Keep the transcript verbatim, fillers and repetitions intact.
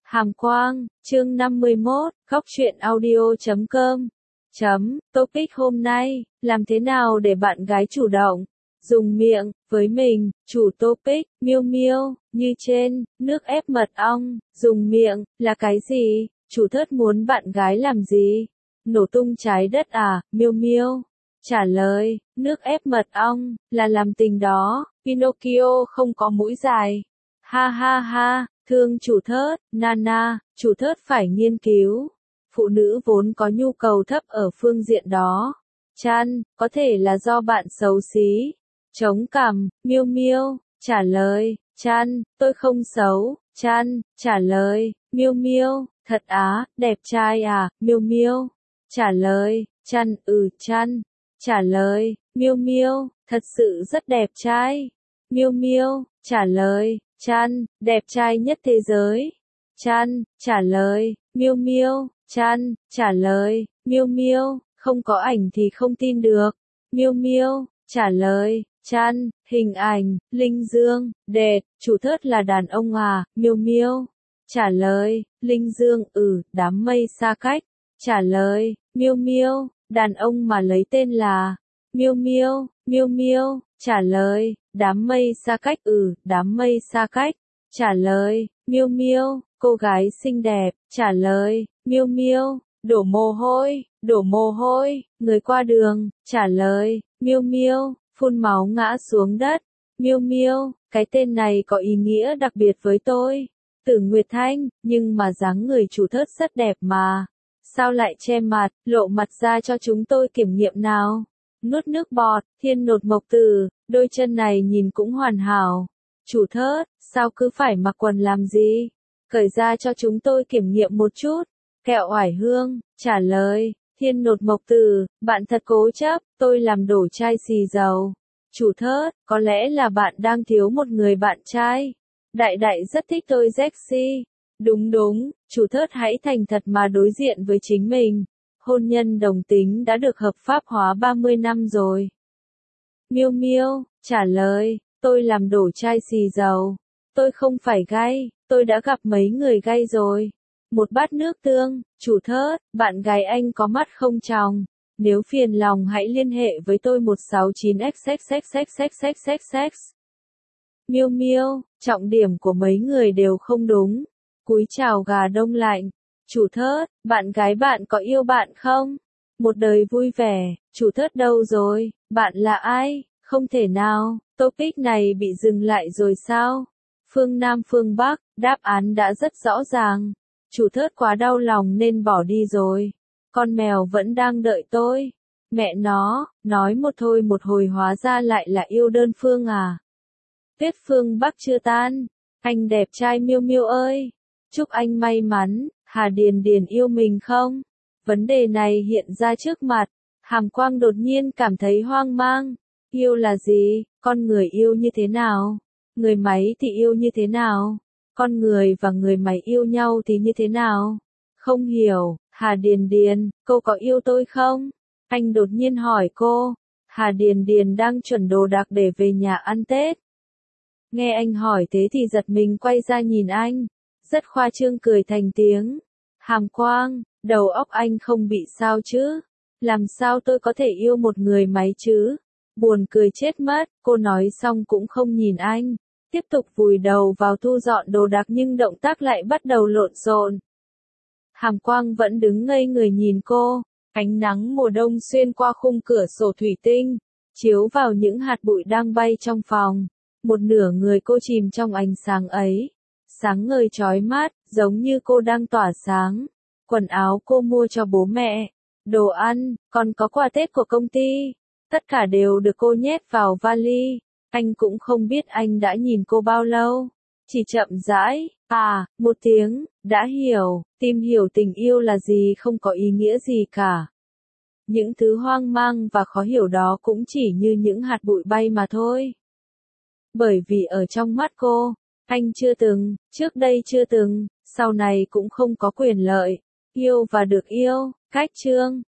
Hàm Quang, chương năm mươi mốt, góc truyện audio chấm com. Chấm, topic hôm nay, làm thế nào để bạn gái chủ động, dùng miệng, với mình, chủ topic, Miêu Miêu, như trên, nước ép mật ong, dùng miệng, là cái gì, chủ thớt muốn bạn gái làm gì? Nổ tung trái đất à, Miêu Miêu? Trả lời, nước ép mật ong, là làm tình đó, Pinocchio không có mũi dài. Ha ha ha. Thương chủ thớt, Nana, chủ thớt phải nghiên cứu. Phụ nữ vốn có nhu cầu thấp ở phương diện đó. Chan, có thể là do bạn xấu xí. Chống cằm, Miêu Miêu, trả lời, Chan, tôi không xấu. Chan, trả lời, Miêu Miêu, thật á, đẹp trai à, Miêu Miêu. Trả lời, Chan, ừ, Chan. Trả lời, Miêu Miêu, thật sự rất đẹp trai. Miêu Miêu, trả lời, Chan, đẹp trai nhất thế giới. Chan, trả lời, Miêu Miêu, Chan, trả lời, Miêu Miêu, không có ảnh thì không tin được. Miêu Miêu, trả lời, Chan, hình ảnh, Linh Dương, đẹp, chủ thớt là đàn ông à, Miêu Miêu. Trả lời, Linh Dương, ừ, đám mây xa cách. Trả lời, Miêu Miêu, đàn ông mà lấy tên là Miêu Miêu, Miêu Miêu. Trả lời, đám mây xa cách, ừ, đám mây xa cách. Trả lời, Miêu Miêu, cô gái xinh đẹp. Trả lời, Miêu Miêu, đổ mồ hôi, đổ mồ hôi, người qua đường. Trả lời, Miêu Miêu, phun máu ngã xuống đất. Miêu Miêu, cái tên này có ý nghĩa đặc biệt với tôi. Tử Nguyệt Thanh, nhưng mà dáng người chủ thớt rất đẹp mà. Sao lại che mặt, lộ mặt ra cho chúng tôi kiểm nghiệm nào? Nuốt nước bọt, Thiên Nột Mộc Tử, đôi chân này nhìn cũng hoàn hảo. Chủ thớt, sao cứ phải mặc quần làm gì? Cởi ra cho chúng tôi kiểm nghiệm một chút. Kẹo oải hương, trả lời, Thiên Nột Mộc Tử, bạn thật cố chấp, tôi làm đổ chai xì dầu. Chủ thớt, có lẽ là bạn đang thiếu một người bạn trai. Đại đại rất thích tôi sexy. Đúng đúng, chủ thớt hãy thành thật mà đối diện với chính mình. Hôn nhân đồng tính đã được hợp pháp hóa ba mươi năm rồi. Miêu Miêu, trả lời, tôi làm đổ chai xì dầu. Tôi không phải gay, tôi đã gặp mấy người gay rồi. Một bát nước tương, chủ thớt, bạn gái anh có mắt không tròng. Nếu phiền lòng hãy liên hệ với tôi một sáu chín x x x x x x x x. Miêu Miêu, trọng điểm của mấy người đều không đúng. Cúi chào gà đông lạnh. Chủ thớt, bạn gái bạn có yêu bạn không? Một đời vui vẻ, chủ thớt đâu rồi? Bạn là ai? Không thể nào, topic này bị dừng lại rồi sao? Phương Nam phương Bắc, đáp án đã rất rõ ràng. Chủ thớt quá đau lòng nên bỏ đi rồi. Con mèo vẫn đang đợi tôi. Mẹ nó, nói một thôi một hồi hóa ra lại là yêu đơn phương à? Tuyết phương Bắc chưa tan. Anh đẹp trai Miêu Miêu ơi. Chúc anh may mắn. Hà Điền Điền yêu mình không? Vấn đề này hiện ra trước mặt. Hàm Quang đột nhiên cảm thấy hoang mang. Yêu là gì? Con người yêu như thế nào? Người máy thì yêu như thế nào? Con người và người máy yêu nhau thì như thế nào? Không hiểu. Hà Điền Điền, cô có yêu tôi không? Anh đột nhiên hỏi cô. Hà Điền Điền đang chuẩn đồ đạc để về nhà ăn Tết. Nghe anh hỏi thế thì giật mình quay ra nhìn anh. Rất khoa trương cười thành tiếng. Hàm Quang, đầu óc anh không bị sao chứ? Làm sao tôi có thể yêu một người máy chứ? Buồn cười chết mất, cô nói xong cũng không nhìn anh. Tiếp tục vùi đầu vào thu dọn đồ đạc nhưng động tác lại bắt đầu lộn xộn. Hàm Quang vẫn đứng ngây người nhìn cô. Ánh nắng mùa đông xuyên qua khung cửa sổ thủy tinh, chiếu vào những hạt bụi đang bay trong phòng. Một nửa người cô chìm trong ánh sáng ấy. Sáng ngời chói mắt, giống như cô đang tỏa sáng. Quần áo cô mua cho bố mẹ, đồ ăn, còn có quà Tết của công ty. Tất cả đều được cô nhét vào vali. Anh cũng không biết anh đã nhìn cô bao lâu. Chỉ chậm rãi, à, một tiếng, đã hiểu, tìm hiểu tình yêu là gì không có ý nghĩa gì cả. Những thứ hoang mang và khó hiểu đó cũng chỉ như những hạt bụi bay mà thôi. Bởi vì ở trong mắt cô, anh chưa từng, trước đây chưa từng, sau này cũng không có quyền lợi. Yêu và được yêu, cách chương,